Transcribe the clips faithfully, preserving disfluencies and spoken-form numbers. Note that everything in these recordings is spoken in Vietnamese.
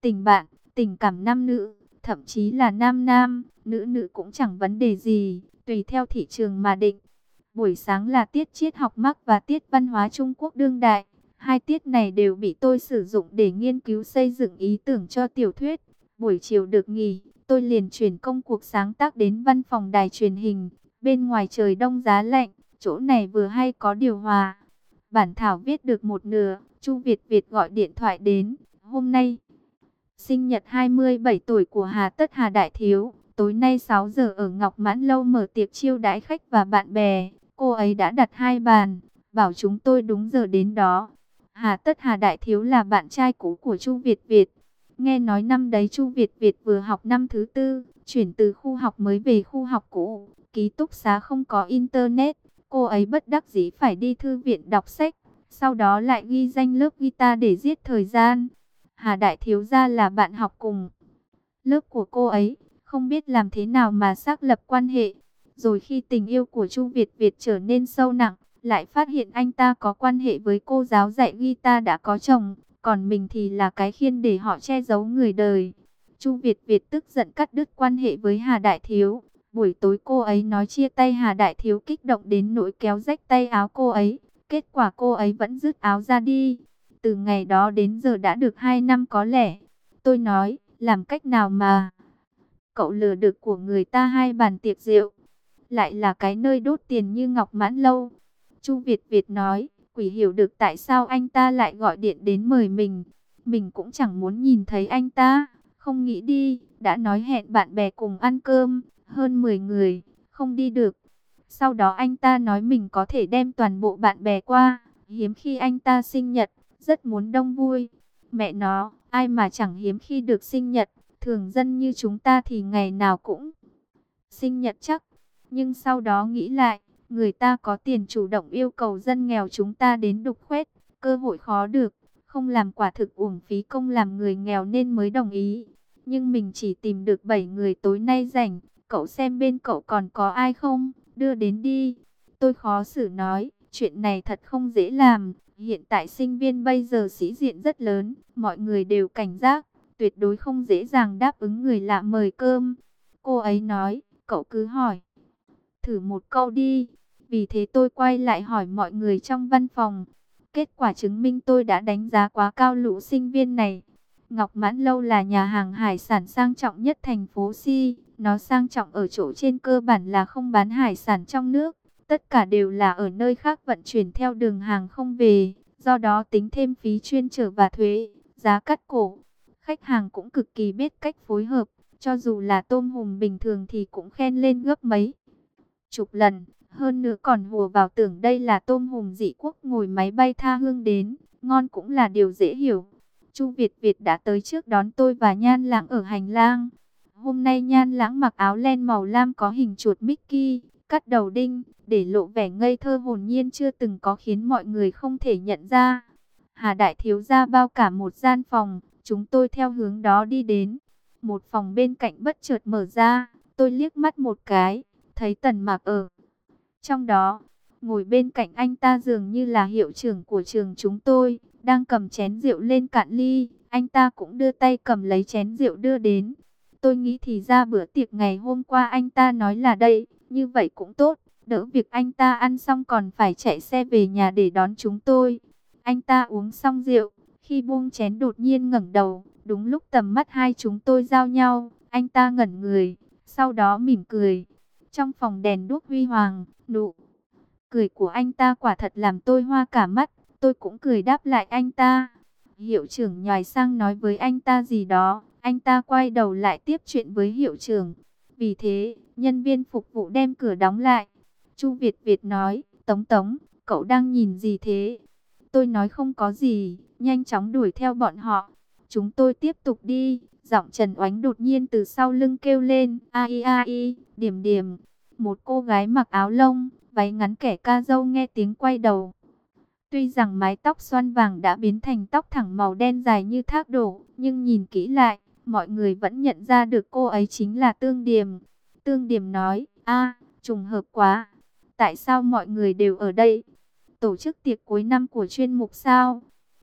Tình bạn, tình cảm nam nữ, thậm chí là nam nam, nữ nữ cũng chẳng vấn đề gì, tùy theo thị trường mà định. Buổi sáng là tiết triết học Mác và tiết văn hóa Trung Quốc đương đại. Hai tiết này đều bị tôi sử dụng để nghiên cứu xây dựng ý tưởng cho tiểu thuyết. Buổi chiều được nghỉ, tôi liền chuyển công cuộc sáng tác đến văn phòng đài truyền hình. Bên ngoài trời đông giá lạnh, chỗ này vừa hay có điều hòa. Bản thảo viết được một nửa, Chu Việt Việt gọi điện thoại đến. Hôm nay, sinh nhật hai mươi bảy tuổi của Hà Tất Hà Đại Thiếu. Tối nay sáu giờ ở Ngọc Mãn Lâu mở tiệc chiêu đãi khách và bạn bè. Cô ấy đã đặt hai bàn, bảo chúng tôi đúng giờ đến đó. Hà Tất Hà Đại Thiếu là bạn trai cũ của Chu Việt Việt. Nghe nói năm đấy Chu Việt Việt vừa học năm thứ tư, chuyển từ khu học mới về khu học cũ. Ký túc xá không có internet, cô ấy bất đắc dĩ phải đi thư viện đọc sách. Sau đó lại ghi danh lớp guitar để giết thời gian. Hà Đại Thiếu gia là bạn học cùng lớp của cô ấy, không biết làm thế nào mà xác lập quan hệ. Rồi khi tình yêu của Chu Việt Việt trở nên sâu nặng, lại phát hiện anh ta có quan hệ với cô giáo dạy guitar đã có chồng, còn mình thì là cái khiên để họ che giấu người đời. Chu Việt Việt tức giận cắt đứt quan hệ với Hà Đại Thiếu. Buổi tối cô ấy nói chia tay Hà Đại Thiếu kích động đến nỗi kéo rách tay áo cô ấy. Kết quả cô ấy vẫn dứt áo ra đi. Từ ngày đó đến giờ đã được hai năm có lẽ. Tôi nói, làm cách nào mà cậu lừa được của người ta hai bàn tiệc rượu, lại là cái nơi đốt tiền như Ngọc Mãn Lâu. Chu Việt Việt nói, quỷ hiểu được tại sao anh ta lại gọi điện đến mời mình. Mình cũng chẳng muốn nhìn thấy anh ta, không nghĩ đi, đã nói hẹn bạn bè cùng ăn cơm, hơn mười người, không đi được. Sau đó anh ta nói mình có thể đem toàn bộ bạn bè qua, hiếm khi anh ta sinh nhật, rất muốn đông vui. Mẹ nó, ai mà chẳng hiếm khi được sinh nhật, thường dân như chúng ta thì ngày nào cũng sinh nhật chắc. Nhưng sau đó nghĩ lại, người ta có tiền chủ động yêu cầu dân nghèo chúng ta đến đục khoét, cơ hội khó được, không làm quả thực uổng phí công làm người nghèo nên mới đồng ý. Nhưng mình chỉ tìm được bảy người tối nay rảnh, cậu xem bên cậu còn có ai không, đưa đến đi. Tôi khó xử nói, chuyện này thật không dễ làm, hiện tại sinh viên bây giờ sĩ diện rất lớn, mọi người đều cảnh giác, tuyệt đối không dễ dàng đáp ứng người lạ mời cơm. Cô ấy nói, cậu cứ hỏi thử một câu đi. Vì thế tôi quay lại hỏi mọi người trong văn phòng. Kết quả chứng minh tôi đã đánh giá quá cao lũ sinh viên này. Ngọc Mãn Lâu là nhà hàng hải sản sang trọng nhất thành phố Si. Nó sang trọng ở chỗ trên cơ bản là không bán hải sản trong nước. Tất cả đều là ở nơi khác vận chuyển theo đường hàng không về. Do đó tính thêm phí chuyên chở và thuế, giá cắt cổ. Khách hàng cũng cực kỳ biết cách phối hợp. Cho dù là tôm hùm bình thường thì cũng khen lên gấp mấy chục lần. Hơn nữa còn hùa vào tưởng đây là tôm hùm dị quốc ngồi máy bay tha hương đến. Ngon cũng là điều dễ hiểu. Chu Việt Việt đã tới trước đón tôi và Nhan Lãng ở hành lang. Hôm nay Nhan Lãng mặc áo len màu lam có hình chuột Mickey, cắt đầu đinh, để lộ vẻ ngây thơ hồn nhiên chưa từng có khiến mọi người không thể nhận ra. Hà Đại Thiếu gia bao cả một gian phòng, chúng tôi theo hướng đó đi đến. Một phòng bên cạnh bất chợt mở ra, tôi liếc mắt một cái, thấy Tần Mạc ở trong đó. Ngồi bên cạnh anh ta dường như là hiệu trưởng của trường chúng tôi, đang cầm chén rượu lên cạn ly. Anh ta cũng đưa tay cầm lấy chén rượu đưa đến. Tôi nghĩ thì ra bữa tiệc ngày hôm qua anh ta nói là đây, như vậy cũng tốt, đỡ việc anh ta ăn xong còn phải chạy xe về nhà để đón chúng tôi. Anh ta uống xong rượu, khi buông chén đột nhiên ngẩng đầu, đúng lúc tầm mắt hai chúng tôi giao nhau, anh ta ngẩn người, sau đó mỉm cười. Trong phòng đèn đuốc huy hoàng, nụ cười của anh ta quả thật làm tôi hoa cả mắt, tôi cũng cười đáp lại anh ta. Hiệu trưởng nhòi sang nói với anh ta gì đó, anh ta quay đầu lại tiếp chuyện với hiệu trưởng. Vì thế, nhân viên phục vụ đem cửa đóng lại. Chu Việt Việt nói, Tống Tống, cậu đang nhìn gì thế? Tôi nói không có gì, nhanh chóng đuổi theo bọn họ. Chúng tôi tiếp tục đi, giọng Trần Oánh đột nhiên từ sau lưng kêu lên, ai ai, điểm điểm. Một cô gái mặc áo lông, váy ngắn kẻ ca dâu nghe tiếng quay đầu. Tuy rằng mái tóc xoăn vàng đã biến thành tóc thẳng màu đen dài như thác đổ, nhưng nhìn kỹ lại, mọi người vẫn nhận ra được cô ấy chính là Tương Điềm. Tương Điềm nói, a, trùng hợp quá, tại sao mọi người đều ở đây? Tổ chức tiệc cuối năm của chuyên mục sao?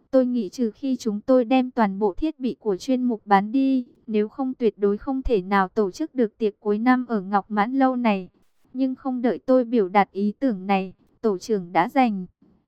Tôi nghĩ trừ khi chúng tôi đem toàn bộ thiết bị của chuyên mục bán đi, nếu không tuyệt đối không thể nào tổ chức được tiệc cuối năm ở Ngọc Mãn Lâu này. Nhưng không đợi tôi biểu đạt ý tưởng này, tổ trưởng đã giành.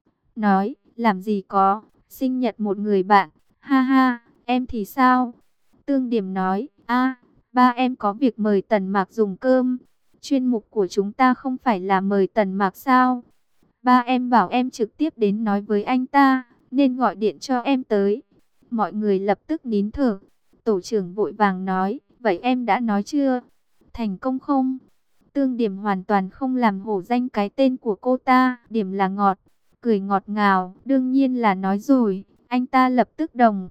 Nói, làm gì có, sinh nhật một người bạn, ha ha, em thì sao? Tương Điểm nói, a, ba em có việc mời Tần Mạc dùng cơm. Chuyên mục của chúng ta không phải là mời Tần Mạc sao? Ba em bảo em trực tiếp đến nói với anh ta, nên gọi điện cho em tới. Mọi người lập tức nín thở. Tổ trưởng vội vàng nói, vậy em đã nói chưa? Thành công không? Tương Điểm hoàn toàn không làm hổ danh cái tên của cô ta. Điểm là ngọt, cười ngọt ngào, đương nhiên là nói rồi. Anh ta lập tức đồng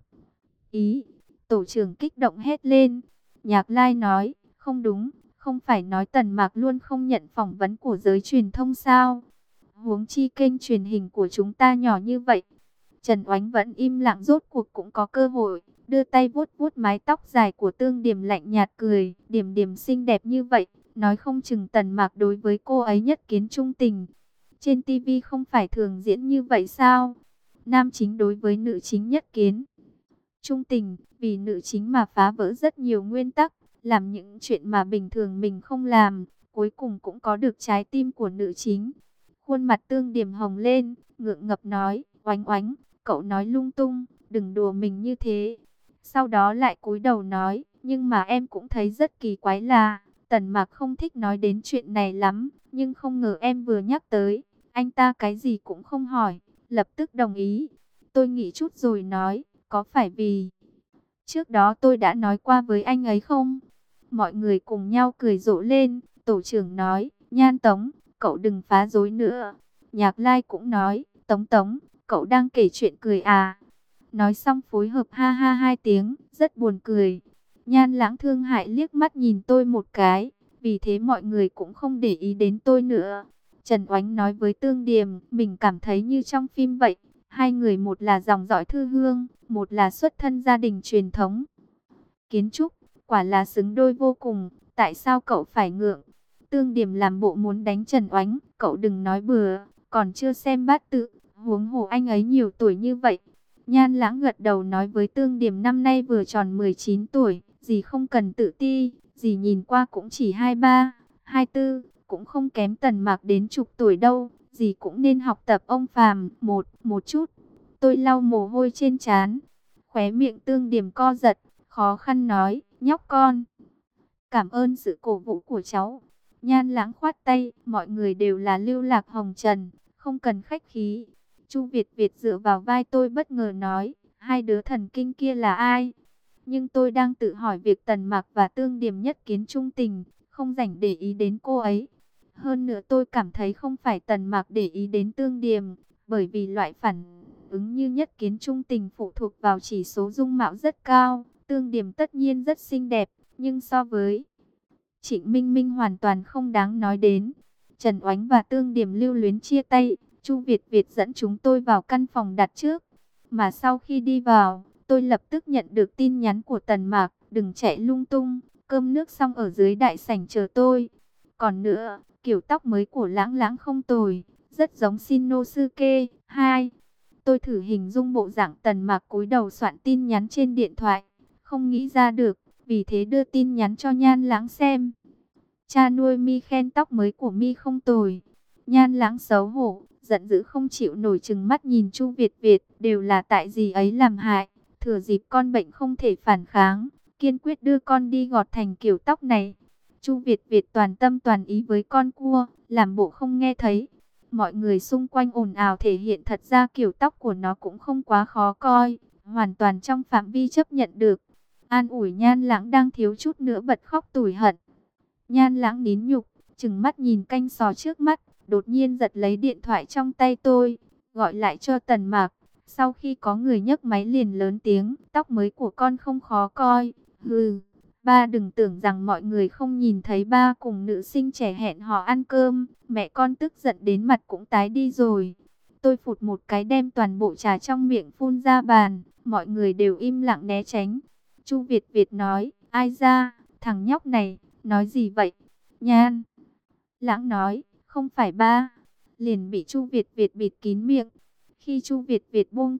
ý. Tổ trưởng kích động hét lên. Nhạc Lai nói, không đúng, không phải nói Tần Mạc luôn không nhận phỏng vấn của giới truyền thông sao? Huống chi kênh truyền hình của chúng ta nhỏ như vậy. Trần Oánh vẫn im lặng, rốt cuộc cũng có cơ hội, đưa tay vuốt vuốt mái tóc dài của Tương Điểm, lạnh nhạt cười, Điểm Điểm xinh đẹp như vậy, nói không chừng Tần Mạc đối với cô ấy nhất kiến trung tình. Trên ti vi không phải thường diễn như vậy sao? Nam chính đối với nữ chính nhất kiến trung tình, vì nữ chính mà phá vỡ rất nhiều nguyên tắc, làm những chuyện mà bình thường mình không làm, cuối cùng cũng có được trái tim của nữ chính. Khuôn mặt Tương Điểm hồng lên, ngượng ngập nói, Oánh Oánh, cậu nói lung tung, đừng đùa mình như thế. Sau đó lại cúi đầu nói, nhưng mà em cũng thấy rất kỳ quái là, Tần Mạc không thích nói đến chuyện này lắm, nhưng không ngờ em vừa nhắc tới, anh ta cái gì cũng không hỏi, lập tức đồng ý. Tôi nghĩ chút rồi nói, có phải vì trước đó tôi đã nói qua với anh ấy không? Mọi người cùng nhau cười rộ lên, tổ trưởng nói, Nhan Tống, cậu đừng phá rối nữa. Nhạc Lai cũng nói, Tống Tống, cậu đang kể chuyện cười à? Nói xong phối hợp ha ha hai tiếng, rất buồn cười. Nhan Lãng thương hại liếc mắt nhìn tôi một cái, vì thế mọi người cũng không để ý đến tôi nữa. Trần Oánh nói với Tương Điểm, mình cảm thấy như trong phim vậy. Hai người một là dòng dõi thư hương, một là xuất thân gia đình truyền thống kiến trúc, quả là xứng đôi vô cùng, tại sao cậu phải ngượng? Tương Điểm làm bộ muốn đánh Trần Oánh, cậu đừng nói bừa, còn chưa xem bát tự, huống hồ anh ấy nhiều tuổi như vậy. Nhan Lãng gật đầu nói với Tương Điểm năm nay vừa tròn mười chín tuổi, dì không cần tự ti, dì nhìn qua cũng chỉ hai ba, hai tư, cũng không kém Tần Mạc đến chục tuổi đâu, dì cũng nên học tập ông Phàm một, một chút. Tôi lau mồ hôi trên trán, khóe miệng Tương Điểm co giật, khó khăn nói, nhóc con, cảm ơn sự cổ vũ của cháu. Nhan Lãng khoát tay, mọi người đều là lưu lạc hồng trần, không cần khách khí. Chu Việt Việt dựa vào vai tôi bất ngờ nói, hai đứa thần kinh kia là ai? Nhưng tôi đang tự hỏi việc Tần Mạc và Tương Điểm nhất kiến trung tình, không rảnh để ý đến cô ấy. Hơn nữa tôi cảm thấy không phải Tần Mạc để ý đến Tương Điểm, bởi vì loại phản ứng như nhất kiến trung tình phụ thuộc vào chỉ số dung mạo rất cao. Tương Điểm tất nhiên rất xinh đẹp, nhưng so với Trịnh Minh Minh hoàn toàn không đáng nói đến. Trần Oánh và Tương Điểm lưu luyến chia tay, Chu Việt Việt dẫn chúng tôi vào căn phòng đặt trước. Mà sau khi đi vào, tôi lập tức nhận được tin nhắn của Tần Mạc, đừng chạy lung tung, cơm nước xong ở dưới đại sảnh chờ tôi. Còn nữa, kiểu tóc mới của Lãng Lãng không tồi, rất giống Shinosuke. Hai, tôi thử hình dung bộ dạng Tần Mạc cúi đầu soạn tin nhắn trên điện thoại, không nghĩ ra được, vì thế đưa tin nhắn cho Nhan Lãng xem. Cha nuôi Mi khen tóc mới của Mi không tồi. Nhan Lãng xấu hổ, giận dữ không chịu nổi, trừng mắt nhìn Chu Việt Việt, đều là tại dì ấy làm hại, thừa dịp con bệnh không thể phản kháng, kiên quyết đưa con đi gọt thành kiểu tóc này. Chu Việt Việt toàn tâm toàn ý với con cua, làm bộ không nghe thấy. Mọi người xung quanh ồn ào thể hiện thật ra kiểu tóc của nó cũng không quá khó coi, hoàn toàn trong phạm vi chấp nhận được. An ủi Nhan Lãng đang thiếu chút nữa bật khóc tủi hận. Nhan Lãng nín nhục, trừng mắt nhìn canh sò trước mắt, đột nhiên giật lấy điện thoại trong tay tôi, gọi lại cho Tần Mạc. Sau khi có người nhấc máy liền lớn tiếng, tóc mới của con không khó coi. Hừ, ba đừng tưởng rằng mọi người không nhìn thấy ba cùng nữ sinh trẻ hẹn hò ăn cơm. Mẹ con tức giận đến mặt cũng tái đi rồi. Tôi phụt một cái đem toàn bộ trà trong miệng phun ra bàn, mọi người đều im lặng né tránh. Chu Việt Việt nói, ai ra, thằng nhóc này, nói gì vậy? Nhan Lãng nói, không phải ba. Liền bị Chu Việt Việt bịt kín miệng. Khi Chu Việt Việt buông tay,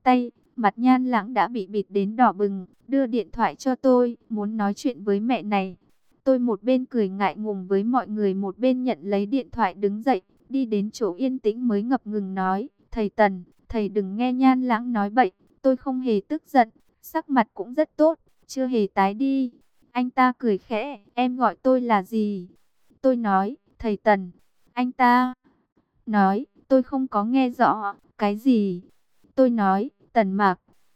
Mặt Nhan Lãng đã bị bịt đến đỏ bừng, đưa điện thoại cho tôi, muốn nói chuyện với mẹ này. Tôi một bên cười ngại ngùng với mọi người, một bên nhận lấy điện thoại đứng dậy, đi đến chỗ yên tĩnh mới ngập ngừng nói, thầy Tần, thầy đừng nghe Nhan Lãng nói bậy. Tôi không hề tức giận, sắc mặt cũng rất tốt, chưa hề tái đi. Anh ta cười khẽ, em gọi tôi là gì? Tôi nói, thầy Tần. Anh ta nói, tôi không có nghe rõ, cái gì? Tôi nói, Tần Mạc.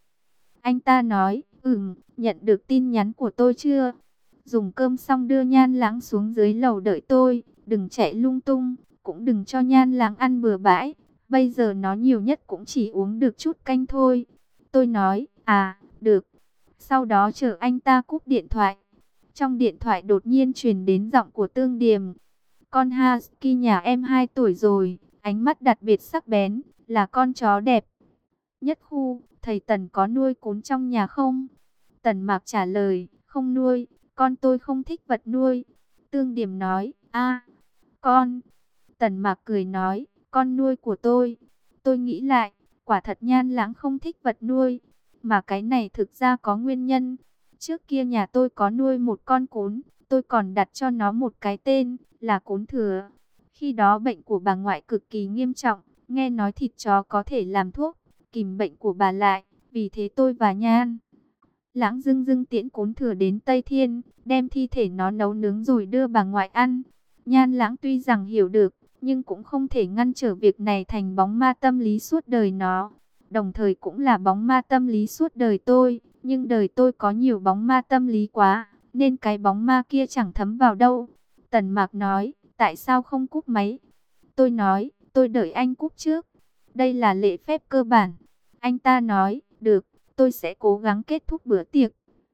Anh ta nói, ừm, nhận được tin nhắn của tôi chưa? Dùng cơm xong đưa Nhan Lãng xuống dưới lầu đợi tôi, đừng chạy lung tung, cũng đừng cho Nhan Lãng ăn bừa bãi. Bây giờ nó nhiều nhất cũng chỉ uống được chút canh thôi. Tôi nói, à, được. Sau đó chờ anh ta cúp điện thoại. Trong điện thoại đột nhiên truyền đến giọng của Tương Điềm. Con Husky nhà em hai tuổi rồi, ánh mắt đặc biệt sắc bén, là con chó đẹp nhất khu. Thầy Tần có nuôi cún trong nhà không? Tần Mạc trả lời, không nuôi, con tôi không thích vật nuôi. Tương Điềm nói, a, con. Tần Mạc cười nói, con nuôi của tôi. Tôi nghĩ lại, quả thật Nhan Lãng không thích vật nuôi, mà cái này thực ra có nguyên nhân. Trước kia nhà tôi có nuôi một con cún, tôi còn đặt cho nó một cái tên là Cún Thừa. Khi đó bệnh của bà ngoại cực kỳ nghiêm trọng, nghe nói thịt chó có thể làm thuốc, kìm bệnh của bà lại. Vì thế tôi và Nhan Lãng dưng dưng tiễn Cún Thừa đến Tây Thiên, đem thi thể nó nấu nướng rồi đưa bà ngoại ăn. Nhan Lãng tuy rằng hiểu được, nhưng cũng không thể ngăn trở việc này thành bóng ma tâm lý suốt đời nó. Đồng thời cũng là bóng ma tâm lý suốt đời tôi, nhưng đời tôi có nhiều bóng ma tâm lý quá, nên cái bóng ma kia chẳng thấm vào đâu. Tần Mạc nói, tại sao không cúp máy? Tôi nói, tôi đợi anh cúp trước. Đây là lễ phép cơ bản. Anh ta nói, được, tôi sẽ cố gắng kết thúc bữa tiệc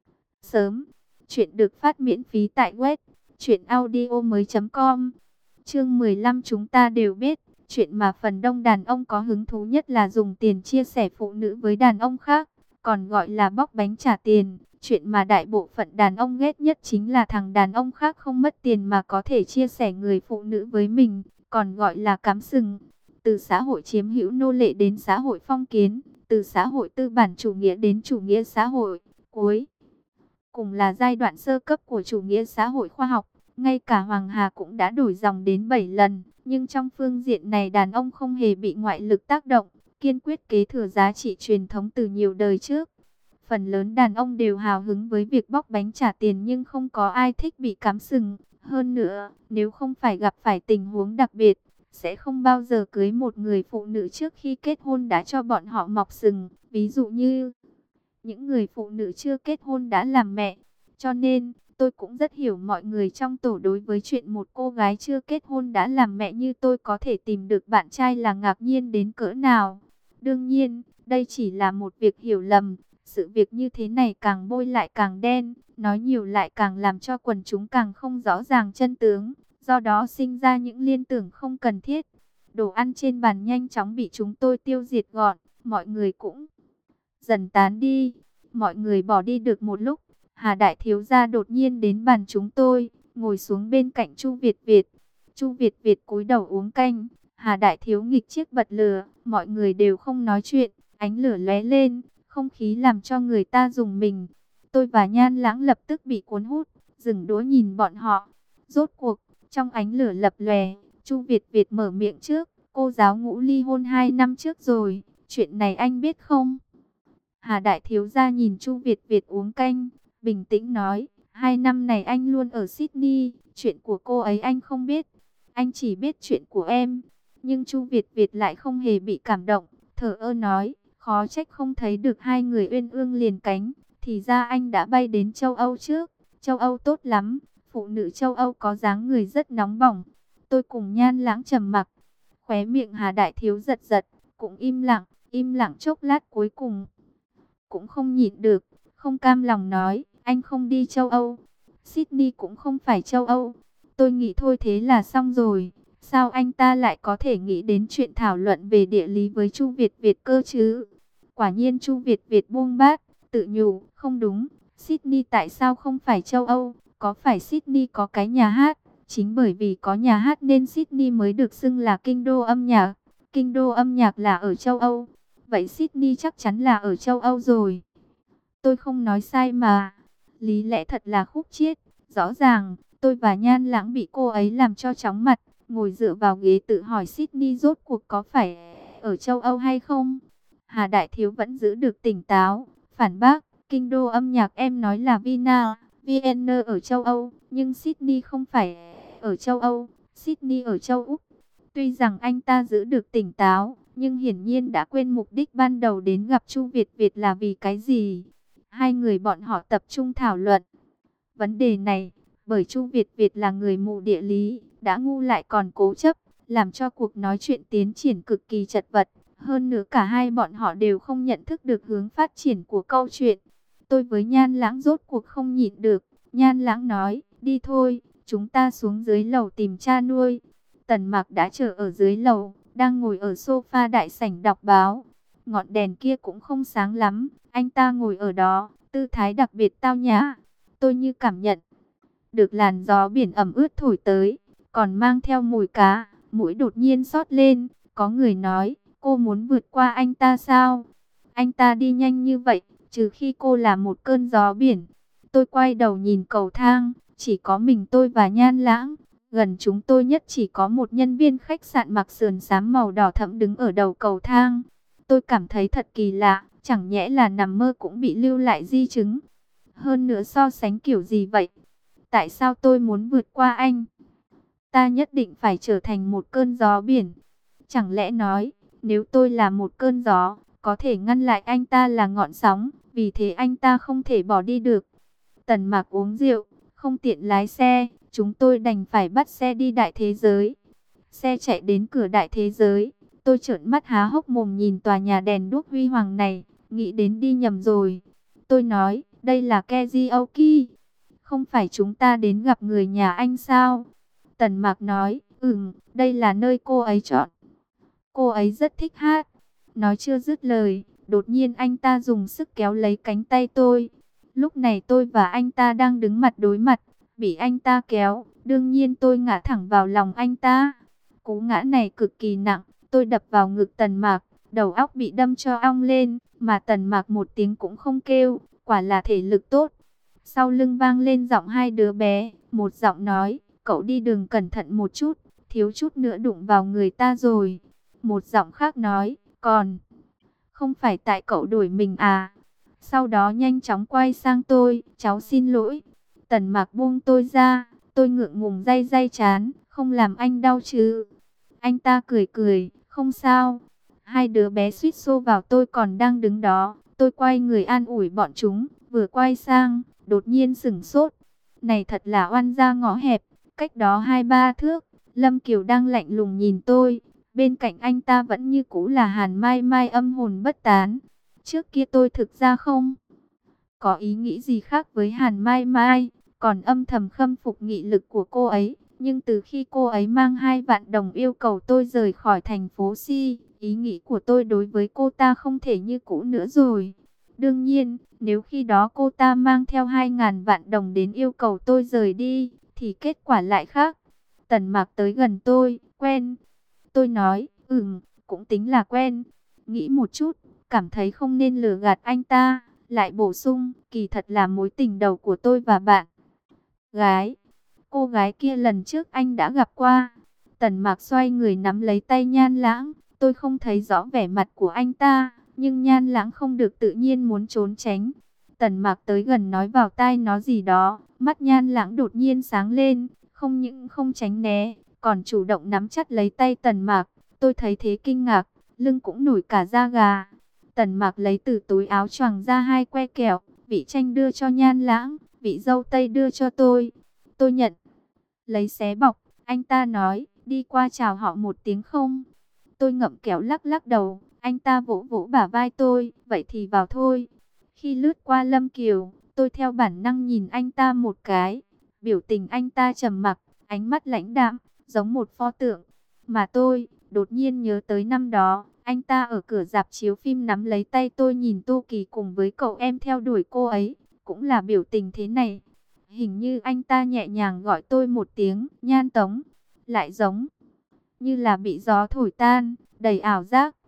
sớm. Chuyện được phát miễn phí tại web truyện audio mới chấm com. Chương mười lăm, chúng ta đều biết, chuyện mà phần đông đàn ông có hứng thú nhất là dùng tiền chia sẻ phụ nữ với đàn ông khác, còn gọi là bóc bánh trả tiền. Chuyện mà đại bộ phận đàn ông ghét nhất chính là thằng đàn ông khác không mất tiền mà có thể chia sẻ người phụ nữ với mình, còn gọi là cắm sừng. Từ xã hội chiếm hữu nô lệ đến xã hội phong kiến, từ xã hội tư bản chủ nghĩa đến chủ nghĩa xã hội cuối cùng là giai đoạn sơ cấp của chủ nghĩa xã hội khoa học. Ngay cả Hoàng Hà cũng đã đổi dòng đến bảy lần, nhưng trong phương diện này đàn ông không hề bị ngoại lực tác động, kiên quyết kế thừa giá trị truyền thống từ nhiều đời trước. Phần lớn đàn ông đều hào hứng với việc bóc bánh trả tiền, nhưng không có ai thích bị cắm sừng. Hơn nữa, nếu không phải gặp phải tình huống đặc biệt, sẽ không bao giờ cưới một người phụ nữ trước khi kết hôn đã cho bọn họ mọc sừng. Ví dụ như những người phụ nữ chưa kết hôn đã làm mẹ. Cho nên, tôi cũng rất hiểu mọi người trong tổ đối với chuyện một cô gái chưa kết hôn đã làm mẹ như tôi có thể tìm được bạn trai là ngạc nhiên đến cỡ nào. Đương nhiên, đây chỉ là một việc hiểu lầm. Sự việc như thế này càng bôi lại càng đen, nói nhiều lại càng làm cho quần chúng càng không rõ ràng chân tướng. Do đó sinh ra những liên tưởng không cần thiết. Đồ ăn trên bàn nhanh chóng bị chúng tôi tiêu diệt gọn, mọi người cũng dần tán đi. Mọi người bỏ đi được một lúc, Hà Đại Thiếu Gia đột nhiên đến bàn chúng tôi, ngồi xuống bên cạnh Chu Việt Việt. Chu Việt Việt cúi đầu uống canh, Hà Đại Thiếu nghịch chiếc bật lửa, mọi người đều không nói chuyện, ánh lửa lóe lên, không khí làm cho người ta rùng mình. Tôi và Nhan Lãng lập tức bị cuốn hút, dừng đũa nhìn bọn họ. Rốt cuộc, trong ánh lửa lập lòe, Chu Việt Việt mở miệng trước, cô giáo Ngũ ly hôn hai năm trước rồi, chuyện này anh biết không? Hà Đại Thiếu Gia nhìn Chu Việt Việt uống canh, bình tĩnh nói, hai năm này anh luôn ở Sydney, chuyện của cô ấy anh không biết, anh chỉ biết chuyện của em. Nhưng Chu Việt Việt lại không hề bị cảm động, thờ ơ nói, khó trách không thấy được hai người uyên ương liền cánh, thì ra anh đã bay đến châu Âu trước, châu Âu tốt lắm, phụ nữ châu Âu có dáng người rất nóng bỏng. Tôi cùng Nhan Lãng trầm mặc, khóe miệng Hà Đại Thiếu giật giật, cũng im lặng, im lặng chốc lát cuối cùng cũng không nhịn được, không cam lòng nói, anh không đi châu Âu, Sydney cũng không phải châu Âu. Tôi nghĩ thôi thế là xong rồi, sao anh ta lại có thể nghĩ đến chuyện thảo luận về địa lý với Chu Việt Việt cơ chứ? Quả nhiên Chu Việt Việt buông bát, tự nhủ, không đúng, Sydney tại sao không phải châu Âu, có phải Sydney có cái nhà hát, chính bởi vì có nhà hát nên Sydney mới được xưng là kinh đô âm nhạc, kinh đô âm nhạc là ở châu Âu. vậy Sydney chắc chắn là ở châu Âu rồi. Tôi không nói sai mà. Lý lẽ thật là khúc chiết. Rõ ràng, tôi và Nhan Lãng bị cô ấy làm cho chóng mặt. Ngồi dựa vào ghế tự hỏi Sydney rốt cuộc có phải ở châu Âu hay không. Hà Đại Thiếu vẫn giữ được tỉnh táo. Phản bác, kinh đô âm nhạc em nói là Vina, Vienna ở châu Âu. Nhưng Sydney không phải ở châu Âu, Sydney ở châu Úc. Tuy rằng anh ta giữ được tỉnh táo, nhưng hiển nhiên đã quên mục đích ban đầu đến gặp Chu Việt Việt là vì cái gì. Hai người bọn họ tập trung thảo luận vấn đề này, bởi Chu Việt Việt là người mù địa lý, đã ngu lại còn cố chấp, làm cho cuộc nói chuyện tiến triển cực kỳ chật vật. Hơn nữa cả hai bọn họ đều không nhận thức được hướng phát triển của câu chuyện. Tôi với Nhan Lãng rốt cuộc không nhịn được. Nhan Lãng nói, đi thôi, chúng ta xuống dưới lầu tìm cha nuôi. Tần Mạc đã chờ ở dưới lầu, đang ngồi ở sofa đại sảnh đọc báo. Ngọn đèn kia cũng không sáng lắm, anh ta ngồi ở đó, tư thái đặc biệt tao nhã. Tôi như cảm nhận được làn gió biển ẩm ướt thổi tới, còn mang theo mùi cá, mũi đột nhiên xót lên. Có người nói, cô muốn vượt qua anh ta sao? Anh ta đi nhanh như vậy, trừ khi cô là một cơn gió biển. Tôi quay đầu nhìn cầu thang, chỉ có mình tôi và Nhan Lãng. Gần chúng tôi nhất chỉ có một nhân viên khách sạn mặc sườn xám màu đỏ thẫm đứng ở đầu cầu thang. Tôi cảm thấy thật kỳ lạ, chẳng nhẽ là nằm mơ cũng bị lưu lại di chứng. Hơn nữa so sánh kiểu gì vậy? Tại sao tôi muốn vượt qua anh? Ta nhất định phải trở thành một cơn gió biển. Chẳng lẽ nói, nếu tôi là một cơn gió, có thể ngăn lại anh ta là ngọn sóng, vì thế anh ta không thể bỏ đi được. Tần Mạc uống rượu, không tiện lái xe, chúng tôi đành phải bắt xe đi đại thế giới. Xe chạy đến cửa đại thế giới, tôi trợn mắt há hốc mồm nhìn tòa nhà đèn đuốc huy hoàng này, nghĩ đến đi nhầm rồi. Tôi nói, đây là Karaoke, không phải chúng ta đến gặp người nhà anh sao? Tần Mạc nói, ừm, đây là nơi cô ấy chọn. Cô ấy rất thích hát. Nói chưa dứt lời, đột nhiên anh ta dùng sức kéo lấy cánh tay tôi. Lúc này tôi và anh ta đang đứng mặt đối mặt, bị anh ta kéo, đương nhiên tôi ngã thẳng vào lòng anh ta. Cú ngã này cực kỳ nặng, tôi đập vào ngực Tần Mạc, đầu óc bị đâm cho ong lên, mà Tần Mạc một tiếng cũng không kêu, quả là thể lực tốt. Sau lưng vang lên giọng hai đứa bé, một giọng nói, cậu đi đường cẩn thận một chút, thiếu chút nữa đụng vào người ta rồi. Một giọng khác nói, còn không phải tại cậu đuổi mình à? Sau đó nhanh chóng quay sang tôi, cháu xin lỗi. Tần Mạc buông tôi ra, tôi ngượng ngùng day day chán, không làm anh đau chứ? Anh ta cười cười, không sao. Hai đứa bé suýt xô vào tôi còn đang đứng đó, tôi quay người an ủi bọn chúng, vừa quay sang, đột nhiên sửng sốt. Này thật là oan gia ngõ hẹp, cách đó hai ba thước, Lâm Kiều đang lạnh lùng nhìn tôi. Bên cạnh anh ta vẫn như cũ là Hàn Mai Mai âm hồn bất tán. Trước kia tôi thực ra không có ý nghĩ gì khác với Hàn Mai Mai, còn âm thầm khâm phục nghị lực của cô ấy. Nhưng từ khi cô ấy mang hai vạn đồng yêu cầu tôi rời khỏi thành phố Si, ý nghĩ của tôi đối với cô ta không thể như cũ nữa rồi. Đương nhiên, nếu khi đó cô ta mang theo hai ngàn vạn đồng đến yêu cầu tôi rời đi, thì kết quả lại khác. Tần Mạc tới gần tôi, quen. Tôi nói, ừm, cũng tính là quen. Nghĩ một chút, cảm thấy không nên lừa gạt anh ta. Lại bổ sung, kỳ thật là mối tình đầu của tôi và bạn gái. Cô gái kia lần trước anh đã gặp qua. Tần Mạc xoay người nắm lấy tay Nhan Lãng. Tôi không thấy rõ vẻ mặt của anh ta, nhưng Nhan Lãng không được tự nhiên muốn trốn tránh. Tần Mạc tới gần nói vào tai nó gì đó. Mắt Nhan Lãng đột nhiên sáng lên, không những không tránh né, còn chủ động nắm chặt lấy tay Tần Mạc. Tôi thấy thế kinh ngạc, lưng cũng nổi cả da gà. Tần Mạc lấy từ túi áo choàng ra hai que kẹo, vị chanh đưa cho Nhan Lãng, vị dâu tây đưa cho tôi. Tôi nhận, lấy xé bọc, anh ta nói, đi qua chào họ một tiếng không? Tôi ngậm kẹo lắc lắc đầu, anh ta vỗ vỗ bả vai tôi, vậy thì vào thôi. Khi lướt qua Lâm Kiều, tôi theo bản năng nhìn anh ta một cái, biểu tình anh ta trầm mặc, ánh mắt lãnh đạm, giống một pho tượng. Mà tôi, đột nhiên nhớ tới năm đó, anh ta ở cửa rạp chiếu phim nắm lấy tay tôi nhìn Tô Kỳ cùng với cậu em theo đuổi cô ấy, cũng là biểu tình thế này. Hình như anh ta nhẹ nhàng gọi tôi một tiếng, Nhan Tống, lại giống như là bị gió thổi tan, đầy ảo giác.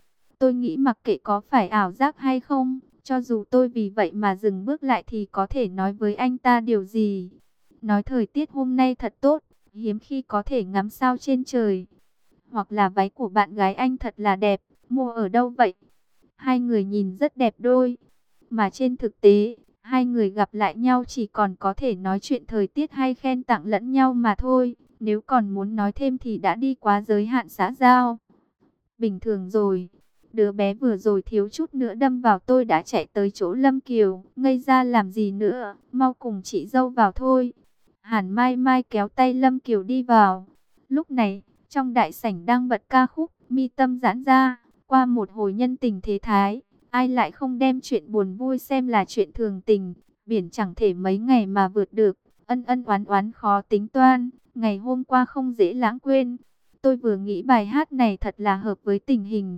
Tôi nghĩ mặc kệ có phải ảo giác hay không, cho dù tôi vì vậy mà dừng bước lại thì có thể nói với anh ta điều gì. Nói thời tiết hôm nay thật tốt, hiếm khi có thể ngắm sao trên trời. Hoặc là váy của bạn gái anh thật là đẹp, mua ở đâu vậy? Hai người nhìn rất đẹp đôi. Mà trên thực tế, hai người gặp lại nhau chỉ còn có thể nói chuyện thời tiết hay khen tặng lẫn nhau mà thôi. Nếu còn muốn nói thêm thì đã đi quá giới hạn xã giao. Bình thường rồi. Đứa bé vừa rồi thiếu chút nữa đâm vào tôi đã chạy tới chỗ Lâm Kiều. Ngây ra làm gì nữa, mau cùng chị dâu vào thôi. Hàn Mai Mai kéo tay Lâm Kiều đi vào. Lúc này, trong đại sảnh đang bật ca khúc, mi tâm giãn ra. Qua một hồi nhân tình thế thái, ai lại không đem chuyện buồn vui xem là chuyện thường tình. Biển chẳng thể mấy ngày mà vượt được, ân ân oán oán khó tính toan. Ngày hôm qua không dễ lãng quên. Tôi vừa nghĩ bài hát này thật là hợp với tình hình.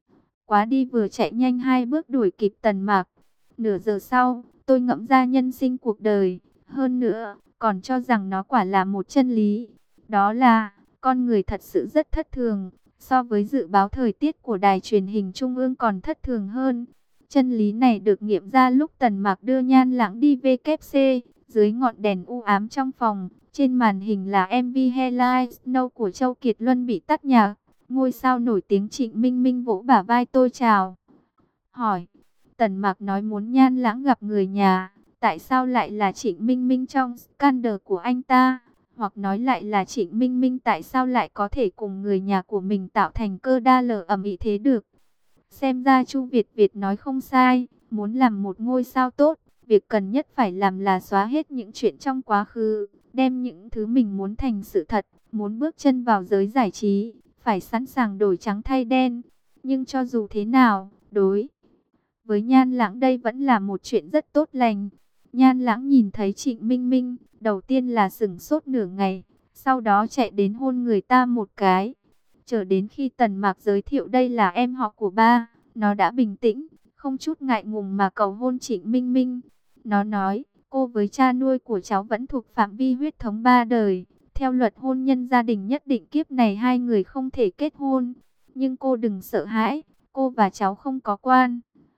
Quá đi vừa chạy nhanh hai bước đuổi kịp Tần Mạc. Nửa giờ sau, tôi ngẫm ra nhân sinh cuộc đời. Hơn nữa, còn cho rằng nó quả là một chân lý. Đó là, con người thật sự rất thất thường. So với dự báo thời tiết của đài truyền hình trung ương còn thất thường hơn. Chân lý này được nghiệm ra lúc Tần Mạc đưa Nhan Lãng đi vê kép xê. Dưới ngọn đèn u ám trong phòng, trên màn hình là em vê Highlight Snow của Châu Kiệt Luân bị tắt nhạc. Ngôi sao nổi tiếng Trịnh Minh Minh vỗ bả vai tôi chào. Hỏi, Tần Mạc nói muốn Nhan Lãng gặp người nhà. Tại sao lại là Trịnh Minh Minh trong scandal của anh ta? Hoặc nói lại là Trịnh Minh Minh tại sao lại có thể cùng người nhà của mình tạo thành cơ đa lở ầm ĩ thế được? Xem ra Chu Việt Việt nói không sai. Muốn làm một ngôi sao tốt, việc cần nhất phải làm là xóa hết những chuyện trong quá khứ. Đem những thứ mình muốn thành sự thật. Muốn bước chân vào giới giải trí, phải sẵn sàng đổi trắng thay đen. Nhưng cho dù thế nào, đối với Nhan Lãng đây vẫn là một chuyện rất tốt lành. Nhan Lãng nhìn thấy Trịnh Minh Minh, đầu tiên là sửng sốt nửa ngày, sau đó chạy đến hôn người ta một cái. Chờ đến khi Tần Mạc giới thiệu đây là em họ của ba, nó đã bình tĩnh, không chút ngại ngùng mà cầu hôn Trịnh Minh Minh. Nó nói, cô với cha nuôi của cháu vẫn thuộc phạm vi huyết thống ba đời. Theo luật hôn nhân gia đình nhất định kiếp này hai người không thể kết hôn. Nhưng cô đừng sợ hãi, cô và cháu không có quan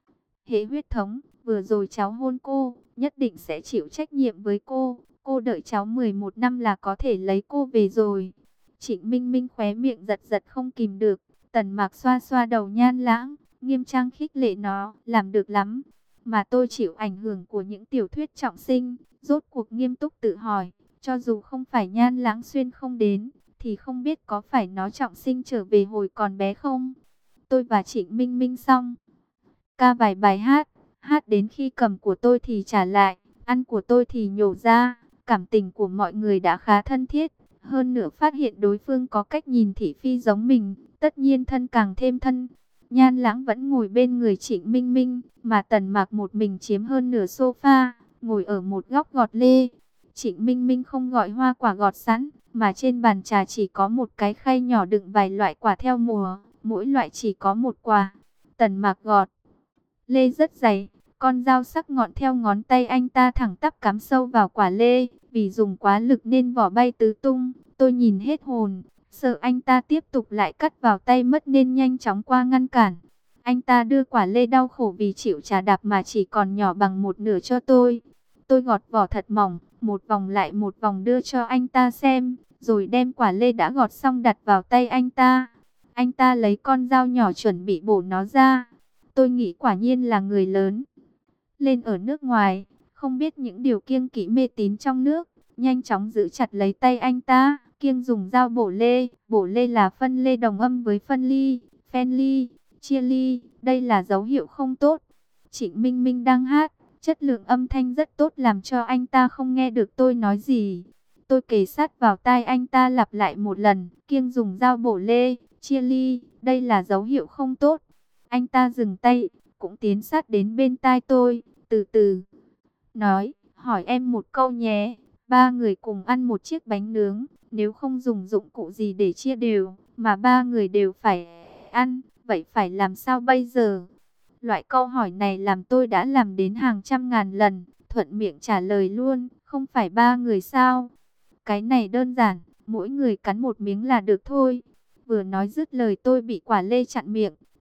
hệ huyết thống. Vừa rồi cháu hôn cô, nhất định sẽ chịu trách nhiệm với cô. Cô đợi cháu mười một năm là có thể lấy cô về rồi. Trịnh Minh Minh khóe miệng giật giật không kìm được. Tần Mạc xoa xoa đầu Nhan Lãng, nghiêm trang khích lệ nó, làm được lắm. Mà tôi chịu ảnh hưởng của những tiểu thuyết trọng sinh, rốt cuộc nghiêm túc tự hỏi. Cho dù không phải Nhan Lãng xuyên không đến, thì không biết có phải nó trọng sinh trở về hồi còn bé không? Tôi và Trịnh Minh Minh xong ca vài bài hát, hát đến khi cầm của tôi thì trả lại, ăn của tôi thì nhổ ra. Cảm tình của mọi người đã khá thân thiết. Hơn nữa phát hiện đối phương có cách nhìn thị phi giống mình, tất nhiên thân càng thêm thân. Nhan Lãng vẫn ngồi bên người Trịnh Minh Minh, mà Tần Mạc một mình chiếm hơn nửa sofa, ngồi ở một góc gọt lê. Trịnh Minh Minh không gọi hoa quả gọt sẵn, mà trên bàn trà chỉ có một cái khay nhỏ đựng vài loại quả theo mùa, mỗi loại chỉ có một quả. Tần Mạc gọt lê rất dày, con dao sắc ngọn theo ngón tay anh ta thẳng tắp cắm sâu vào quả lê, vì dùng quá lực nên vỏ bay tứ tung. Tôi nhìn hết hồn, sợ anh ta tiếp tục lại cắt vào tay mất nên nhanh chóng qua ngăn cản. Anh ta đưa quả lê đau khổ vì chịu trà đạp mà chỉ còn nhỏ bằng một nửa cho tôi. Tôi gọt vỏ thật mỏng, một vòng lại một vòng đưa cho anh ta xem, rồi đem quả lê đã gọt xong đặt vào tay anh ta. Anh ta lấy con dao nhỏ chuẩn bị bổ nó ra. Tôi nghĩ quả nhiên là người lớn lên ở nước ngoài, không biết những điều kiêng kỵ mê tín trong nước. Nhanh chóng giữ chặt lấy tay anh ta, kiêng dùng dao bổ lê. Bổ lê là phân lê đồng âm với phân ly, phen ly, chia ly. Đây là dấu hiệu không tốt. Trịnh Minh Minh đang hát, chất lượng âm thanh rất tốt làm cho anh ta không nghe được tôi nói gì. Tôi kề sát vào tai anh ta lặp lại một lần, kiêng dùng dao bổ lê, chia ly. Đây là dấu hiệu không tốt. Anh ta dừng tay, cũng tiến sát đến bên tai tôi, từ từ nói, hỏi em một câu nhé. Ba người cùng ăn một chiếc bánh nướng, nếu không dùng dụng cụ gì để chia đều, mà ba người đều phải ăn, vậy phải làm sao bây giờ? Loại câu hỏi này làm tôi đã làm đến hàng trăm ngàn lần, thuận miệng trả lời luôn, không phải ba người sao? Cái này đơn giản, mỗi người cắn một miếng là được thôi. Vừa nói dứt lời tôi bị quả lê chặn miệng,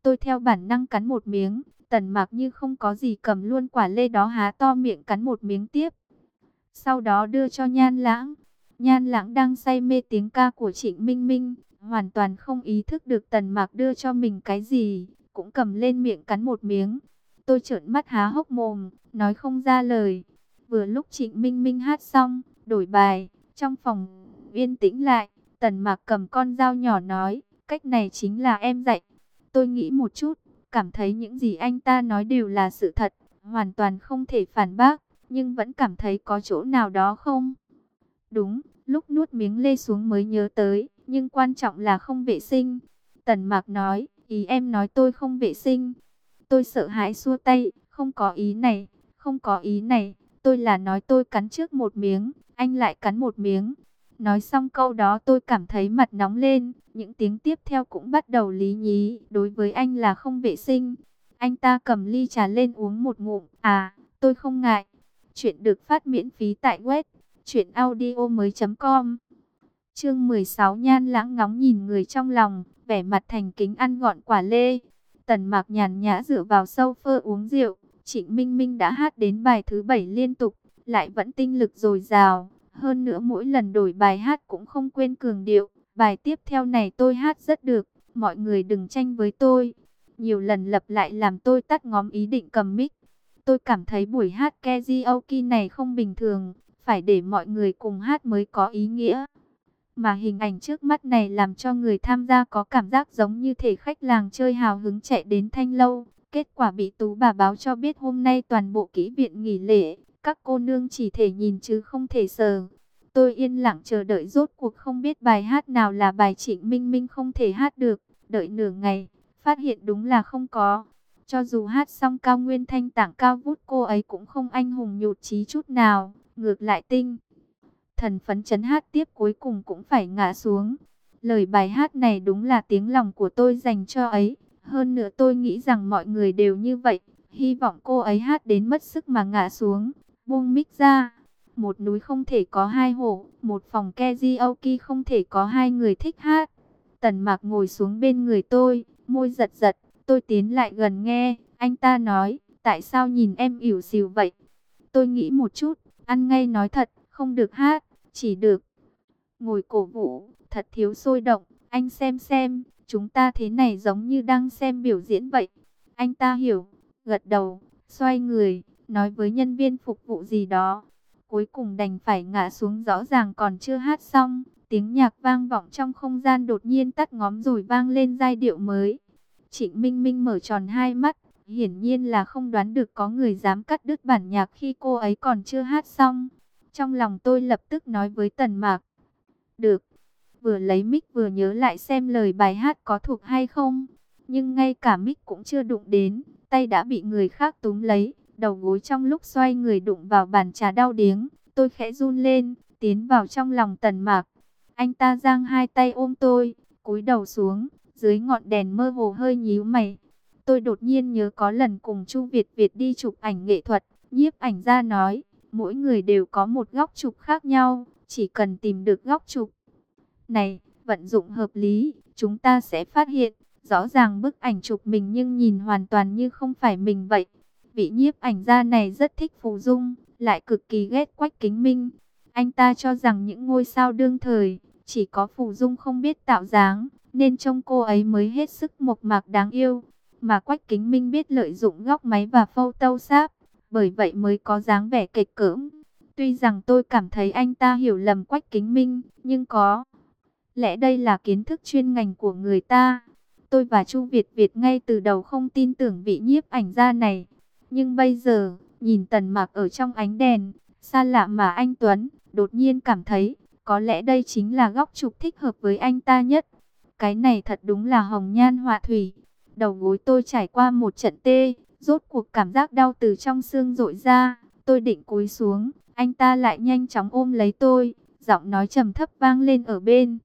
Tôi theo bản năng cắn một miếng. Tần Mạc như không có gì cầm luôn quả lê đó há to miệng cắn một miếng tiếp. Sau đó đưa cho Nhan Lãng. Nhan Lãng đang say mê tiếng ca của Trịnh Minh Minh, hoàn toàn không ý thức được Tần Mạc đưa cho mình cái gì, cũng cầm lên miệng cắn một miếng. Tôi trợn mắt há hốc mồm, nói không ra lời. Vừa lúc Trịnh Minh Minh hát xong, đổi bài, trong phòng yên tĩnh lại, Tần Mạc cầm con dao nhỏ nói, cách này chính là em dạy. Tôi nghĩ một chút, cảm thấy những gì anh ta nói đều là sự thật, hoàn toàn không thể phản bác, nhưng vẫn cảm thấy có chỗ nào đó không đúng. Lúc nuốt miếng lê xuống mới nhớ tới, nhưng quan trọng là không vệ sinh. Tần Mạc nói, ý em nói tôi không vệ sinh. Tôi sợ hãi xua tay, không có ý này, không có ý này. Tôi là nói tôi cắn trước một miếng, anh lại cắn một miếng. Nói xong câu đó tôi cảm thấy mặt nóng lên, những tiếng tiếp theo cũng bắt đầu lý nhí. Đối với anh là không vệ sinh. Anh ta cầm ly trà lên uống một ngụm. À, tôi không ngại. Chuyện được phát miễn phí tại web truyện audio mới chấm com. Chương mười sáu. Nhan Lãng ngóng nhìn người trong lòng, vẻ mặt thành kính ăn gọn quả lê. Tần Mạc nhàn nhã dựa vào sofa uống rượu. Trịnh Minh Minh đã hát đến bài thứ bảy liên tục, lại vẫn tinh lực dồi dào. Hơn nữa mỗi lần đổi bài hát cũng không quên cường điệu. Bài tiếp theo này tôi hát rất được, mọi người đừng tranh với tôi. Nhiều lần lặp lại làm tôi tắt ngóm ý định cầm mic. Tôi cảm thấy buổi hát karaoke này không bình thường, phải để mọi người cùng hát mới có ý nghĩa. Mà hình ảnh trước mắt này làm cho người tham gia có cảm giác giống như thể khách làng chơi hào hứng chạy đến Thanh Lâu. Kết quả bị Tú bà báo cho biết hôm nay toàn bộ kỹ viện nghỉ lễ, các cô nương chỉ thể nhìn chứ không thể sờ. Tôi yên lặng chờ đợi, rốt cuộc không biết bài hát nào là bài Trịnh Minh Minh không thể hát được. Đợi nửa ngày, phát hiện đúng là không có. Cho dù hát xong cao nguyên thanh tảng cao vút, cô ấy cũng không anh hùng nhụt chí chút nào. Ngược lại tinh thần phấn chấn hát tiếp cuối cùng cũng phải ngã xuống. Lời bài hát này đúng là tiếng lòng của tôi dành cho ấy. Hơn nữa tôi nghĩ rằng mọi người đều như vậy. Hy vọng cô ấy hát đến mất sức mà ngã xuống. Buông mic ra. Một núi không thể có hai hổ. Một phòng karaoke không thể có hai người thích hát. Tần Mạc ngồi xuống bên người tôi, môi giật giật. Tôi tiến lại gần nghe. Anh ta nói, tại sao nhìn em ỉu xìu vậy? Tôi nghĩ một chút, ăn ngay nói thật, không được hát, chỉ được ngồi cổ vũ, thật thiếu sôi động. Anh xem xem, chúng ta thế này giống như đang xem biểu diễn vậy. Anh ta hiểu, gật đầu, xoay người, nói với nhân viên phục vụ gì đó. Cuối cùng đành phải ngã xuống, rõ ràng còn chưa hát xong. Tiếng nhạc vang vọng trong không gian đột nhiên tắt ngóm rồi vang lên giai điệu mới. Trịnh Minh Minh mở tròn hai mắt, hiển nhiên là không đoán được có người dám cắt đứt bản nhạc khi cô ấy còn chưa hát xong. Trong lòng tôi lập tức nói với Tần Mạc, được, vừa lấy mic vừa nhớ lại xem lời bài hát có thuộc hay không. Nhưng ngay cả mic cũng chưa đụng đến, tay đã bị người khác túm lấy, đầu gối trong lúc xoay người đụng vào bàn trà đau điếng. Tôi khẽ run lên, tiến vào trong lòng Tần Mạc. Anh ta giang hai tay ôm tôi, cúi đầu xuống, dưới ngọn đèn mơ hồ hơi nhíu mày. Tôi đột nhiên nhớ có lần cùng Chu Việt Việt đi chụp ảnh nghệ thuật, nhiếp ảnh gia nói, mỗi người đều có một góc chụp khác nhau, chỉ cần tìm được góc chụp này, vận dụng hợp lý, chúng ta sẽ phát hiện, rõ ràng bức ảnh chụp mình nhưng nhìn hoàn toàn như không phải mình vậy. Vị nhiếp ảnh gia này rất thích Phù Dung, lại cực kỳ ghét Quách Kính Minh. Anh ta cho rằng những ngôi sao đương thời, chỉ có Phù Dung không biết tạo dáng, nên trông cô ấy mới hết sức mộc mạc đáng yêu. Mà Quách Kính Minh biết lợi dụng góc máy và Photoshop, bởi vậy mới có dáng vẻ kịch cỡm. Tuy rằng tôi cảm thấy anh ta hiểu lầm Quách Kính Minh, nhưng có lẽ đây là kiến thức chuyên ngành của người ta. Tôi và Chu Việt Việt ngay từ đầu không tin tưởng vị nhiếp ảnh gia này. Nhưng bây giờ, nhìn Tần Mạc ở trong ánh đèn, xa lạ mà anh Tuấn, đột nhiên cảm thấy, có lẽ đây chính là góc chụp thích hợp với anh ta nhất. Cái này thật đúng là hồng nhan họa thủy. Đầu gối tôi trải qua một trận tê, rốt cuộc cảm giác đau từ trong xương dội ra. Tôi định cúi xuống, anh ta lại nhanh chóng ôm lấy tôi, giọng nói trầm thấp vang lên ở bên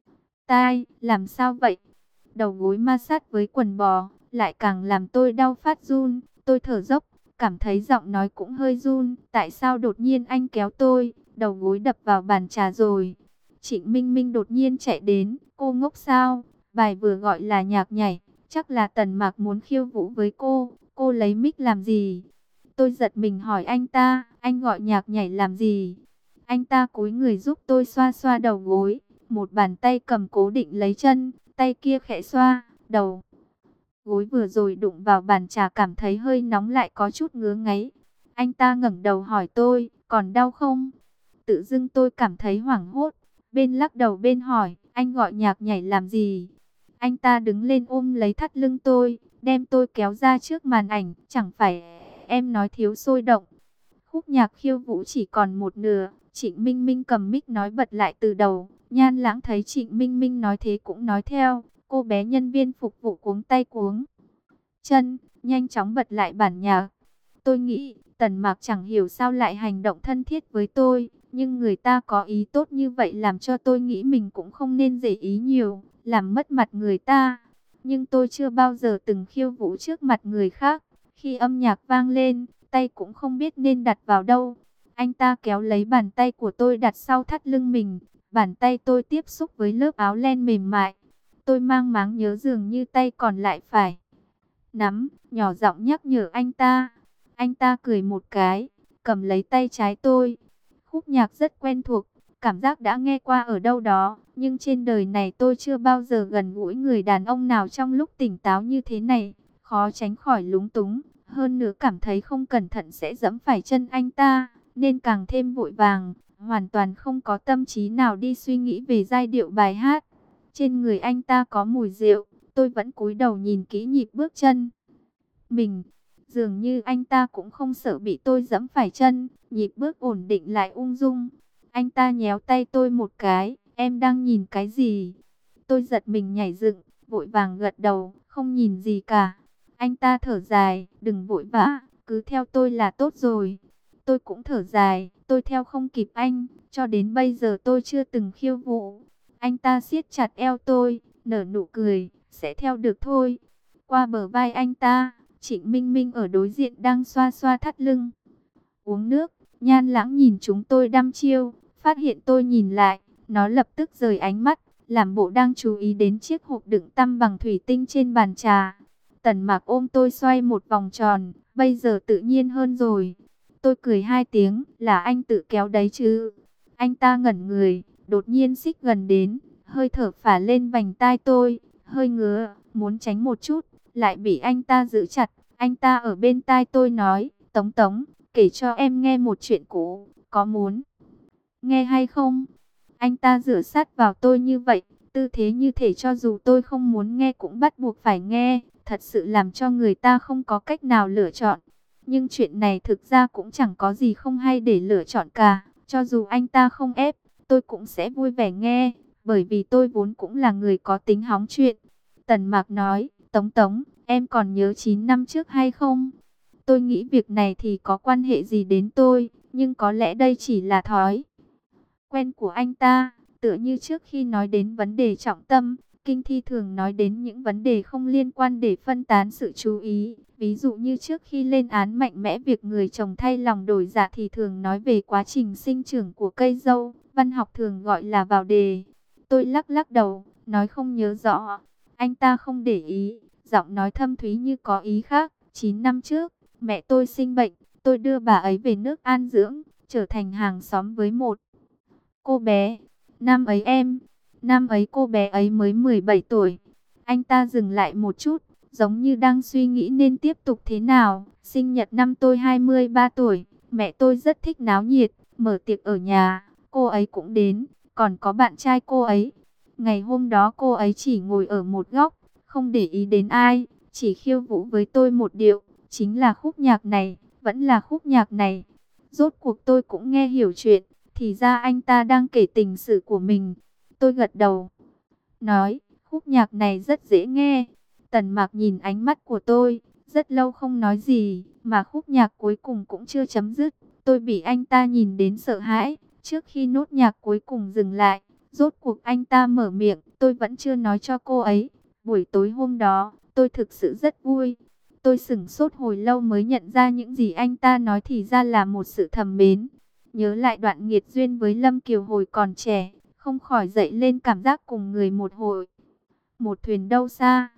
tai, làm sao vậy? Đầu gối ma sát với quần bò, lại càng làm tôi đau phát run. Tôi thở dốc, cảm thấy giọng nói cũng hơi run. Tại sao đột nhiên anh kéo tôi, đầu gối đập vào bàn trà rồi? Trịnh Minh Minh đột nhiên chạy đến, cô ngốc sao? Bài vừa gọi là nhạc nhảy, Chắc là Tần Mạc muốn khiêu vũ với cô, cô lấy mic làm gì? Tôi giật mình hỏi anh ta, anh gọi nhạc nhảy làm gì? Anh ta cúi người giúp tôi xoa xoa đầu gối, một bàn tay cầm cố định lấy chân, tay kia khẽ xoa, đầu gối vừa rồi đụng vào bàn trà cảm thấy hơi nóng lại có chút ngứa ngáy. Anh ta ngẩng đầu hỏi tôi, còn đau không? Tự dưng tôi cảm thấy hoảng hốt, bên lắc đầu bên hỏi, anh gọi nhạc nhảy làm gì? Anh ta đứng lên ôm lấy thắt lưng tôi, đem tôi kéo ra trước màn ảnh, chẳng phải em nói thiếu sôi động. Khúc nhạc khiêu vũ chỉ còn một nửa, Trịnh Minh Minh cầm mic nói bật lại từ đầu. Nhan Lãng thấy Trịnh Minh Minh nói thế cũng nói theo. Cô bé nhân viên phục vụ cuống tay cuống chân, nhanh chóng bật lại bản nhạc. Tôi nghĩ, Tần Mạc chẳng hiểu sao lại hành động thân thiết với tôi, nhưng người ta có ý tốt như vậy làm cho tôi nghĩ mình cũng không nên để ý nhiều, làm mất mặt người ta. Nhưng tôi chưa bao giờ từng khiêu vũ trước mặt người khác. Khi âm nhạc vang lên, tay cũng không biết nên đặt vào đâu. Anh ta kéo lấy bàn tay của tôi đặt sau thắt lưng mình. Bàn tay tôi tiếp xúc với lớp áo len mềm mại. Tôi mang máng nhớ dường như tay còn lại phải nắm, nhỏ giọng nhắc nhở anh ta. Anh ta cười một cái, cầm lấy tay trái tôi. Khúc nhạc rất quen thuộc, cảm giác đã nghe qua ở đâu đó. Nhưng trên đời này tôi chưa bao giờ gần gũi người đàn ông nào trong lúc tỉnh táo như thế này. Khó tránh khỏi lúng túng, hơn nữa cảm thấy không cẩn thận sẽ giẫm phải chân anh ta, nên càng thêm vội vàng, hoàn toàn không có tâm trí nào đi suy nghĩ về giai điệu bài hát. Trên người anh ta có mùi rượu, tôi vẫn cúi đầu nhìn kỹ nhịp bước chân mình. Dường như anh ta cũng không sợ bị tôi giẫm phải chân, nhịp bước ổn định lại ung dung. Anh ta nhéo tay tôi một cái, em đang nhìn cái gì? Tôi giật mình nhảy dựng, vội vàng gật đầu, không nhìn gì cả. Anh ta thở dài, đừng vội vã, cứ theo tôi là tốt rồi. Tôi cũng thở dài, tôi theo không kịp anh, cho đến bây giờ tôi chưa từng khiêu vũ. Anh ta siết chặt eo tôi, nở nụ cười, sẽ theo được thôi. Qua bờ vai anh ta, Trịnh Minh Minh ở đối diện đang xoa xoa thắt lưng, uống nước. Nhan Lãng nhìn chúng tôi đăm chiêu, phát hiện tôi nhìn lại, nó lập tức rời ánh mắt, làm bộ đang chú ý đến chiếc hộp đựng tăm bằng thủy tinh trên bàn trà. Tần Mạc ôm tôi xoay một vòng tròn, bây giờ tự nhiên hơn rồi. Tôi cười hai tiếng, là anh tự kéo đấy chứ? Anh ta ngẩn người, đột nhiên xích gần đến, hơi thở phả lên vành tai tôi, hơi ngứa, muốn tránh một chút, lại bị anh ta giữ chặt. Anh ta ở bên tai tôi nói, Tống Tống, kể cho em nghe một chuyện cũ, có muốn nghe hay không? Anh ta dựa sát vào tôi như vậy, tư thế như thể cho dù tôi không muốn nghe cũng bắt buộc phải nghe, thật sự làm cho người ta không có cách nào lựa chọn. Nhưng chuyện này thực ra cũng chẳng có gì không hay để lựa chọn cả, cho dù anh ta không ép, tôi cũng sẽ vui vẻ nghe, bởi vì tôi vốn cũng là người có tính hóng chuyện. Tần Mạc nói, Tống Tống, em còn nhớ chín năm trước hay không? Tôi nghĩ việc này thì có quan hệ gì đến tôi, nhưng có lẽ đây chỉ là thói quen của anh ta. Tựa như trước khi nói đến vấn đề trọng tâm, Kinh Thi thường nói đến những vấn đề không liên quan để phân tán sự chú ý. Ví dụ như trước khi lên án mạnh mẽ việc người trồng thay lòng đổi dạ thì thường nói về quá trình sinh trưởng của cây dâu, văn học thường gọi là vào đề. Tôi lắc lắc đầu, nói không nhớ rõ. Anh ta không để ý, giọng nói thâm thúy như có ý khác. chín năm trước, mẹ tôi sinh bệnh, tôi đưa bà ấy về nước an dưỡng, trở thành hàng xóm với một cô bé. Năm ấy em, năm ấy cô bé ấy mới mười bảy tuổi. Anh ta dừng lại một chút, giống như đang suy nghĩ nên tiếp tục thế nào. Sinh nhật năm tôi hai mươi ba tuổi, mẹ tôi rất thích náo nhiệt, mở tiệc ở nhà, cô ấy cũng đến, còn có bạn trai cô ấy. Ngày hôm đó cô ấy chỉ ngồi ở một góc, không để ý đến ai, chỉ khiêu vũ với tôi một điệu, chính là khúc nhạc này, vẫn là khúc nhạc này. Rốt cuộc tôi cũng nghe hiểu chuyện, thì ra anh ta đang kể tình sự của mình. Tôi gật đầu, nói, khúc nhạc này rất dễ nghe. Tần Mạc nhìn ánh mắt của tôi, rất lâu không nói gì, mà khúc nhạc cuối cùng cũng chưa chấm dứt. Tôi bị anh ta nhìn đến sợ hãi, trước khi nốt nhạc cuối cùng dừng lại, rốt cuộc anh ta mở miệng, tôi vẫn chưa nói cho cô ấy. Buổi tối hôm đó, tôi thực sự rất vui. Tôi sửng sốt hồi lâu mới nhận ra những gì anh ta nói thì ra là một sự thầm mến. Nhớ lại đoạn nghiệt duyên với Lâm Kiều hồi còn trẻ, không khỏi dậy lên cảm giác cùng người một hội, một thuyền đâu xa.